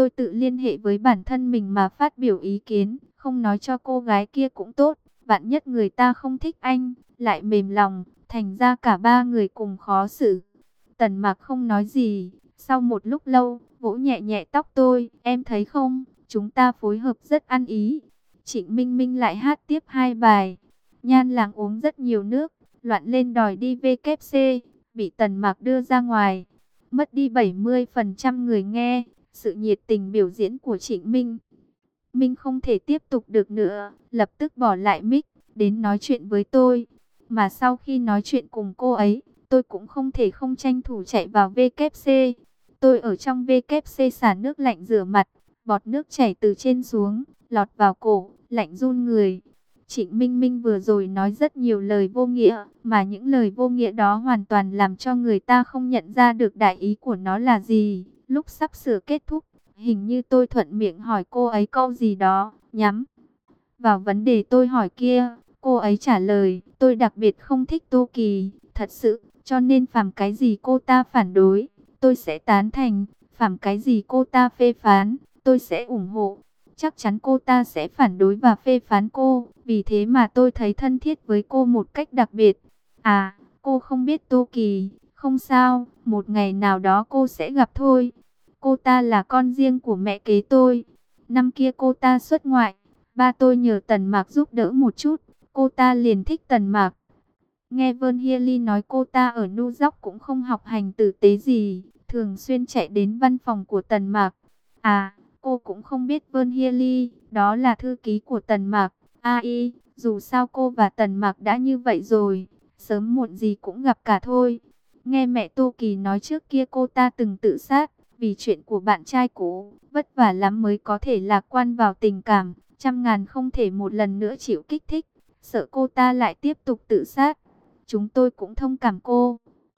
tôi tự liên hệ với bản thân mình mà phát biểu ý kiến, không nói cho cô gái kia cũng tốt. Vạn nhất người ta không thích anh, lại mềm lòng, thành ra cả ba người cùng khó xử. Tần Mạc không nói gì, sau một lúc lâu, vỗ nhẹ nhẹ tóc tôi, em thấy không, chúng ta phối hợp rất ăn ý. Trịnh Minh Minh lại hát tiếp hai bài. Nhan Làng uống rất nhiều nước, loạn lên đòi đi vê kép xê, bị Tần Mạc đưa ra ngoài. Mất đi bảy mươi phần trăm người nghe, sự nhiệt tình biểu diễn của Trịnh Minh Minh không thể tiếp tục được nữa, lập tức bỏ lại mic, đến nói chuyện với tôi. Mà sau khi nói chuyện cùng cô ấy, tôi cũng không thể không tranh thủ chạy vào vê kép xê. Tôi ở trong vê kép xê xả nước lạnh rửa mặt, bọt nước chảy từ trên xuống, lọt vào cổ, lạnh run người. Trịnh Minh Minh vừa rồi nói rất nhiều lời vô nghĩa, mà những lời vô nghĩa đó hoàn toàn làm cho người ta không nhận ra được đại ý của nó là gì. Lúc sắp sửa kết thúc, hình như tôi thuận miệng hỏi cô ấy câu gì đó, nhắm vào vấn đề tôi hỏi kia. Cô ấy trả lời, tôi đặc biệt không thích Tô Kỳ, thật sự, cho nên phàm cái gì cô ta phản đối, tôi sẽ tán thành, phàm cái gì cô ta phê phán, tôi sẽ ủng hộ. Chắc chắn cô ta sẽ phản đối và phê phán cô, vì thế mà tôi thấy thân thiết với cô một cách đặc biệt. À, cô không biết Tô Kỳ, không sao, một ngày nào đó cô sẽ gặp thôi. Cô ta là con riêng của mẹ kế tôi. Năm kia cô ta xuất ngoại, ba tôi nhờ Tần Mạc giúp đỡ một chút, cô ta liền thích Tần Mạc. Nghe Vân Hieli nói cô ta ở New York cũng không học hành tử tế gì, thường xuyên chạy đến văn phòng của Tần Mạc. À, cô cũng không biết Vân Hieli, đó là thư ký của Tần Mạc. Ai, dù sao cô và Tần Mạc đã như vậy rồi, sớm muộn gì cũng gặp cả thôi. Nghe mẹ Tô Kỳ nói trước kia cô ta từng tự sát, vì chuyện của bạn trai cũ, vất vả lắm mới có thể lạc quan vào tình cảm, trăm ngàn không thể một lần nữa chịu kích thích, sợ cô ta lại tiếp tục tự sát. Chúng tôi cũng thông cảm cô.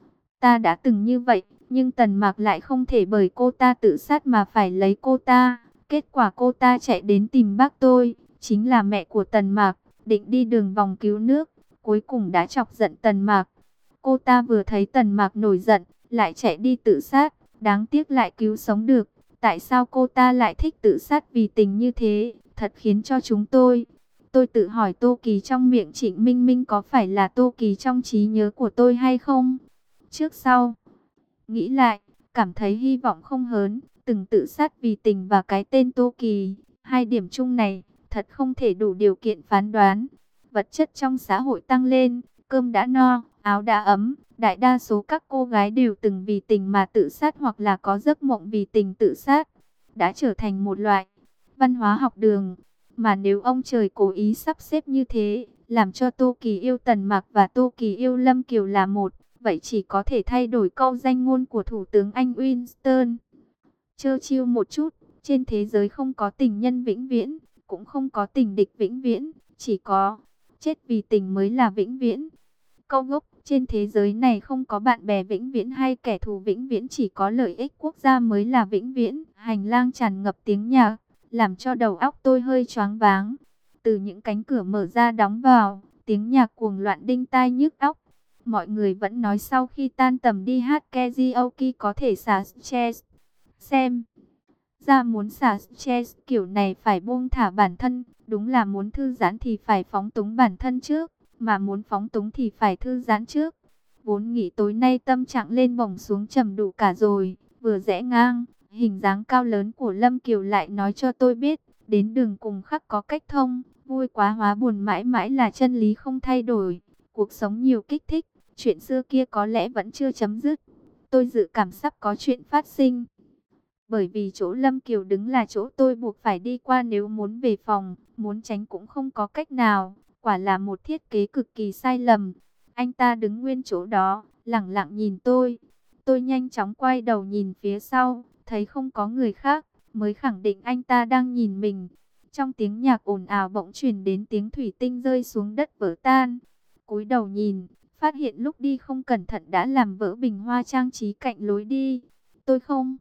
Ta đã từng như vậy, nhưng Tần Mạc lại không thể bởi cô ta tự sát mà phải lấy cô ta. Kết quả cô ta chạy đến tìm bác tôi, chính là mẹ của Tần Mạc, định đi đường vòng cứu nước, cuối cùng đã chọc giận Tần Mạc. Cô ta vừa thấy Tần Mạc nổi giận, lại chạy đi tự sát, đáng tiếc lại cứu sống được. Tại sao cô ta lại thích tự sát vì tình như thế, thật khiến cho chúng tôi... Tôi tự hỏi Tô Kỳ trong miệng Trịnh Minh Minh có phải là Tô Kỳ trong trí nhớ của tôi hay không? Trước sau, nghĩ lại, cảm thấy hy vọng không hớn, từng tự sát vì tình và cái tên Tô Kỳ. Hai điểm chung này, thật không thể đủ điều kiện phán đoán. Vật chất trong xã hội tăng lên, cơm đã no, áo đã ấm. Đại đa số các cô gái đều từng vì tình mà tự sát hoặc là có giấc mộng vì tình tự sát. Đã trở thành một loại văn hóa học đường. Mà nếu ông trời cố ý sắp xếp như thế, làm cho Tô Kỳ yêu Tần Mạc và Tô Kỳ yêu Lâm Kiều là một, vậy chỉ có thể thay đổi câu danh ngôn của Thủ tướng Anh Winston Churchill một chút. Trên thế giới không có tình nhân vĩnh viễn, cũng không có tình địch vĩnh viễn, chỉ có chết vì tình mới là vĩnh viễn. Câu gốc, trên thế giới này không có bạn bè vĩnh viễn hay kẻ thù vĩnh viễn, chỉ có lợi ích quốc gia mới là vĩnh viễn. Hành lang tràn ngập tiếng nhạc, làm cho đầu óc tôi hơi choáng váng. Từ những cánh cửa mở ra đóng vào, tiếng nhạc cuồng loạn đinh tai nhức óc. Mọi người vẫn nói sau khi tan tầm đi hát karaoke có thể xả stress. Xem ra muốn xả stress kiểu này phải buông thả bản thân, đúng là muốn thư giãn thì phải phóng túng bản thân trước, mà muốn phóng túng thì phải thư giãn trước. Vốn nghĩ tối nay tâm trạng lên bổng xuống trầm đủ cả rồi, vừa rẽ ngang, hình dáng cao lớn của Lâm Kiều lại nói cho tôi biết, đến đường cùng khắc có cách thông, vui quá hóa buồn mãi mãi là chân lý không thay đổi. Cuộc sống nhiều kích thích, chuyện xưa kia có lẽ vẫn chưa chấm dứt. Tôi dự cảm sắp có chuyện phát sinh. Bởi vì chỗ Lâm Kiều đứng là chỗ tôi buộc phải đi qua nếu muốn về phòng, muốn tránh cũng không có cách nào. Quả là một thiết kế cực kỳ sai lầm. Anh ta đứng nguyên chỗ đó, lẳng lặng nhìn tôi. Tôi nhanh chóng quay đầu nhìn phía sau, thấy không có người khác, mới khẳng định anh ta đang nhìn mình. Trong tiếng nhạc ồn ào bỗng truyền đến tiếng thủy tinh rơi xuống đất vỡ tan. Cúi đầu nhìn, phát hiện lúc đi không cẩn thận đã làm vỡ bình hoa trang trí cạnh lối đi. Tôi không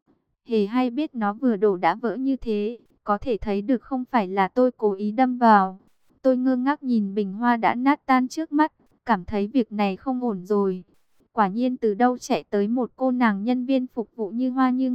hề hay biết nó vừa đổ đã vỡ như thế, có thể thấy được không phải là tôi cố ý đâm vào. Tôi ngơ ngác nhìn bình hoa đã nát tan trước mắt, cảm thấy việc này không ổn rồi. Quả nhiên từ đâu chạy tới một cô nàng nhân viên phục vụ như hoa như ngọc,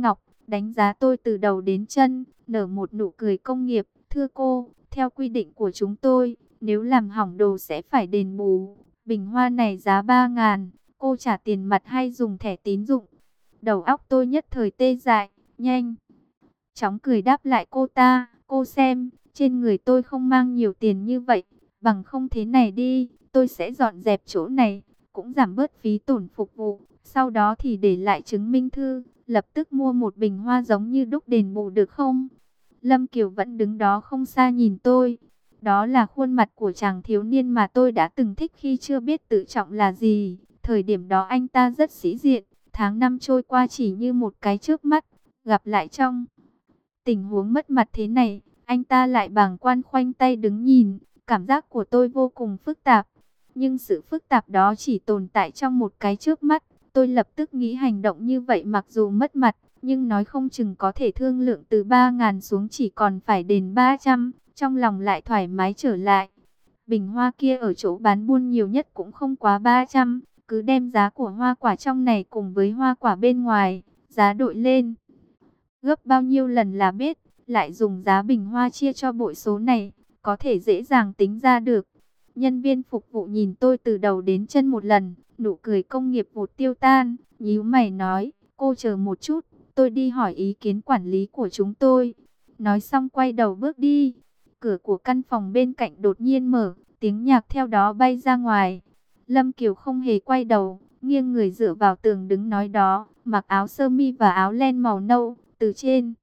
đánh giá tôi từ đầu đến chân, nở một nụ cười công nghiệp. Thưa cô, theo quy định của chúng tôi, nếu làm hỏng đồ sẽ phải đền bù. Bình hoa này giá ba ngàn, cô trả tiền mặt hay dùng thẻ tín dụng? Đầu óc tôi nhất thời tê dại, nhanh chóng cười đáp lại cô ta. Cô xem, trên người tôi không mang nhiều tiền như vậy, bằng không thế này đi, tôi sẽ dọn dẹp chỗ này, cũng giảm bớt phí tổn phục vụ. Sau đó thì để lại chứng minh thư, lập tức mua một bình hoa giống như đúc đền bù được không? Lâm Kiều vẫn đứng đó không xa nhìn tôi. Đó là khuôn mặt của chàng thiếu niên mà tôi đã từng thích khi chưa biết tự trọng là gì. Thời điểm đó anh ta rất sĩ diện. Tháng năm trôi qua chỉ như một cái chớp mắt. Gặp lại trong tình huống mất mặt thế này, anh ta lại bàng quan khoanh tay đứng nhìn. Cảm giác của tôi vô cùng phức tạp. Nhưng sự phức tạp đó chỉ tồn tại trong một cái chớp mắt. Tôi lập tức nghĩ hành động như vậy mặc dù mất mặt, nhưng nói không chừng có thể thương lượng từ ba ngàn xuống chỉ còn phải đền ba trăm, trong lòng lại thoải mái trở lại. Bình hoa kia ở chỗ bán buôn nhiều nhất cũng không quá ba trăm, cứ đem giá của hoa quả trong này cùng với hoa quả bên ngoài, giá đội lên gấp bao nhiêu lần là biết, lại dùng giá bình hoa chia cho bội số này, có thể dễ dàng tính ra được. Nhân viên phục vụ nhìn tôi từ đầu đến chân một lần, nụ cười công nghiệp vụt tiêu tan, nhíu mày nói, cô chờ một chút, tôi đi hỏi ý kiến quản lý của chúng tôi. Nói xong quay đầu bước đi. Cửa của căn phòng bên cạnh đột nhiên mở, tiếng nhạc theo đó bay ra ngoài. Lâm Kiều không hề quay đầu, nghiêng người dựa vào tường đứng nói đó, mặc áo sơ mi và áo len màu nâu, từ trên